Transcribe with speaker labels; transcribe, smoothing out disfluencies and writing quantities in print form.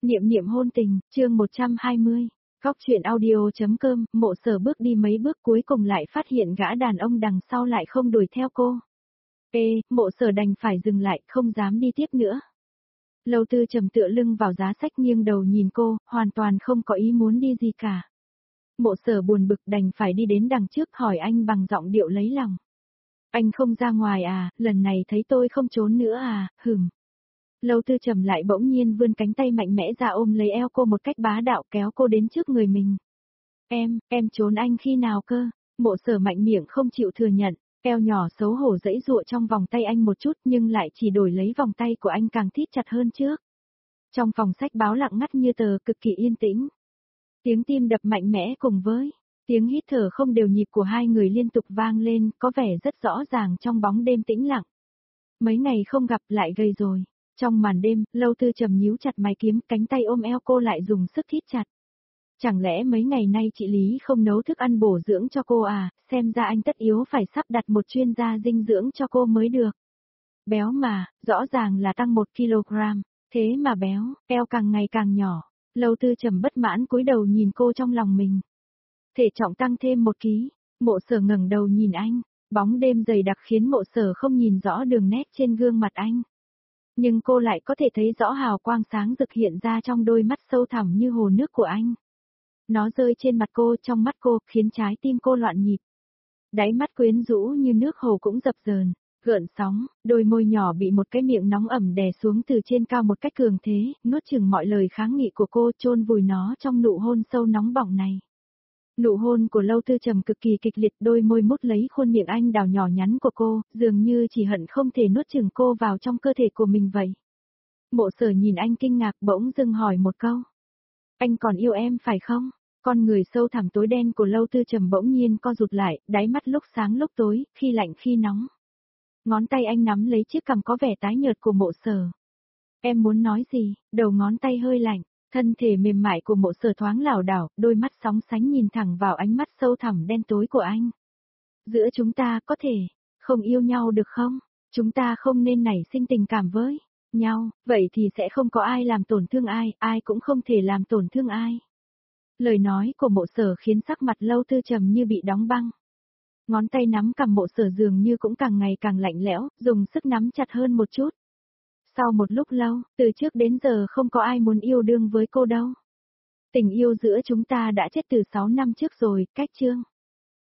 Speaker 1: Niệm niệm hôn tình, chương 120. Góc truyện audio.com, Mộ Sở bước đi mấy bước cuối cùng lại phát hiện gã đàn ông đằng sau lại không đuổi theo cô. Mộ Sở đành phải dừng lại, không dám đi tiếp nữa. Lâu Tư Trầm tựa lưng vào giá sách nghiêng đầu nhìn cô, hoàn toàn không có ý muốn đi gì cả. Mộ Sở buồn bực đành phải đi đến đằng trước hỏi anh bằng giọng điệu lấy lòng. Anh không ra ngoài à, lần này thấy tôi không trốn nữa à, Lâu Tư Trầm lại bỗng nhiên vươn cánh tay mạnh mẽ ra ôm lấy eo cô một cách bá đạo kéo cô đến trước người mình. Em trốn anh khi nào cơ? Mộ Sở mạnh miệng không chịu thừa nhận, eo nhỏ xấu hổ giãy giụa trong vòng tay anh một chút nhưng lại chỉ đổi lấy vòng tay của anh càng thít chặt hơn trước. Trong phòng sách báo lặng ngắt như tờ, cực kỳ yên tĩnh. Tiếng tim đập mạnh mẽ cùng với tiếng hít thở không đều nhịp của hai người liên tục vang lên, có vẻ rất rõ ràng trong bóng đêm tĩnh lặng. Mấy ngày không gặp lại gầy rồi. Trong màn đêm, Lâu Tư Trầm nhíu chặt mày kiếm, cánh tay ôm eo cô lại dùng sức thít chặt. Chẳng lẽ mấy ngày nay chị Lý không nấu thức ăn bổ dưỡng cho cô à, xem ra anh tất yếu phải sắp đặt một chuyên gia dinh dưỡng cho cô mới được. Béo mà, rõ ràng là tăng 1 kg, thế mà béo, eo càng ngày càng nhỏ. Lâu Tư Trầm bất mãn cúi đầu nhìn cô trong lòng mình. Thể trọng tăng thêm 1 kg, Mộ Sở ngẩng đầu nhìn anh, bóng đêm dày đặc khiến Mộ Sở không nhìn rõ đường nét trên gương mặt anh. Nhưng cô lại có thể thấy rõ hào quang sáng rực hiện ra trong đôi mắt sâu thẳm như hồ nước của anh. Nó rơi trên mặt cô, trong mắt cô, khiến trái tim cô loạn nhịp. Đáy mắt quyến rũ như nước hồ cũng dập dờn, gợn sóng, đôi môi nhỏ bị một cái miệng nóng ẩm đè xuống từ trên cao một cách cường thế, nuốt chửng mọi lời kháng nghị của cô, chôn vùi nó trong nụ hôn sâu nóng bỏng này. Nụ hôn của Lâu Tư Trầm cực kỳ kịch liệt, đôi môi mút lấy khuôn miệng anh đào nhỏ nhắn của cô, dường như chỉ hận không thể nuốt chửng cô vào trong cơ thể của mình vậy. Mộ Sở nhìn anh kinh ngạc bỗng dưng hỏi một câu. Anh còn yêu em phải không? Con người sâu thẳm tối đen của Lâu Tư Trầm bỗng nhiên co rụt lại, đáy mắt lúc sáng lúc tối, khi lạnh khi nóng. Ngón tay anh nắm lấy chiếc cằm có vẻ tái nhợt của Mộ Sở. Em muốn nói gì? Đầu ngón tay hơi lạnh. Thân thể mềm mại của Mộ Sở thoáng lảo đảo, đôi mắt sóng sánh nhìn thẳng vào ánh mắt sâu thẳm đen tối của anh. Giữa chúng ta có thể không yêu nhau được không? Chúng ta không nên nảy sinh tình cảm với nhau, vậy thì sẽ không có ai làm tổn thương ai, ai cũng không thể làm tổn thương ai. Lời nói của Mộ Sở khiến sắc mặt Lâu Tư Trầm như bị đóng băng. Ngón tay nắm cằm Mộ Sở dường như cũng càng ngày càng lạnh lẽo, dùng sức nắm chặt hơn một chút. Sau một lúc lâu, từ trước đến giờ không có ai muốn yêu đương với cô đâu. Tình yêu giữa chúng ta đã chết từ 6 năm trước rồi, cách chương.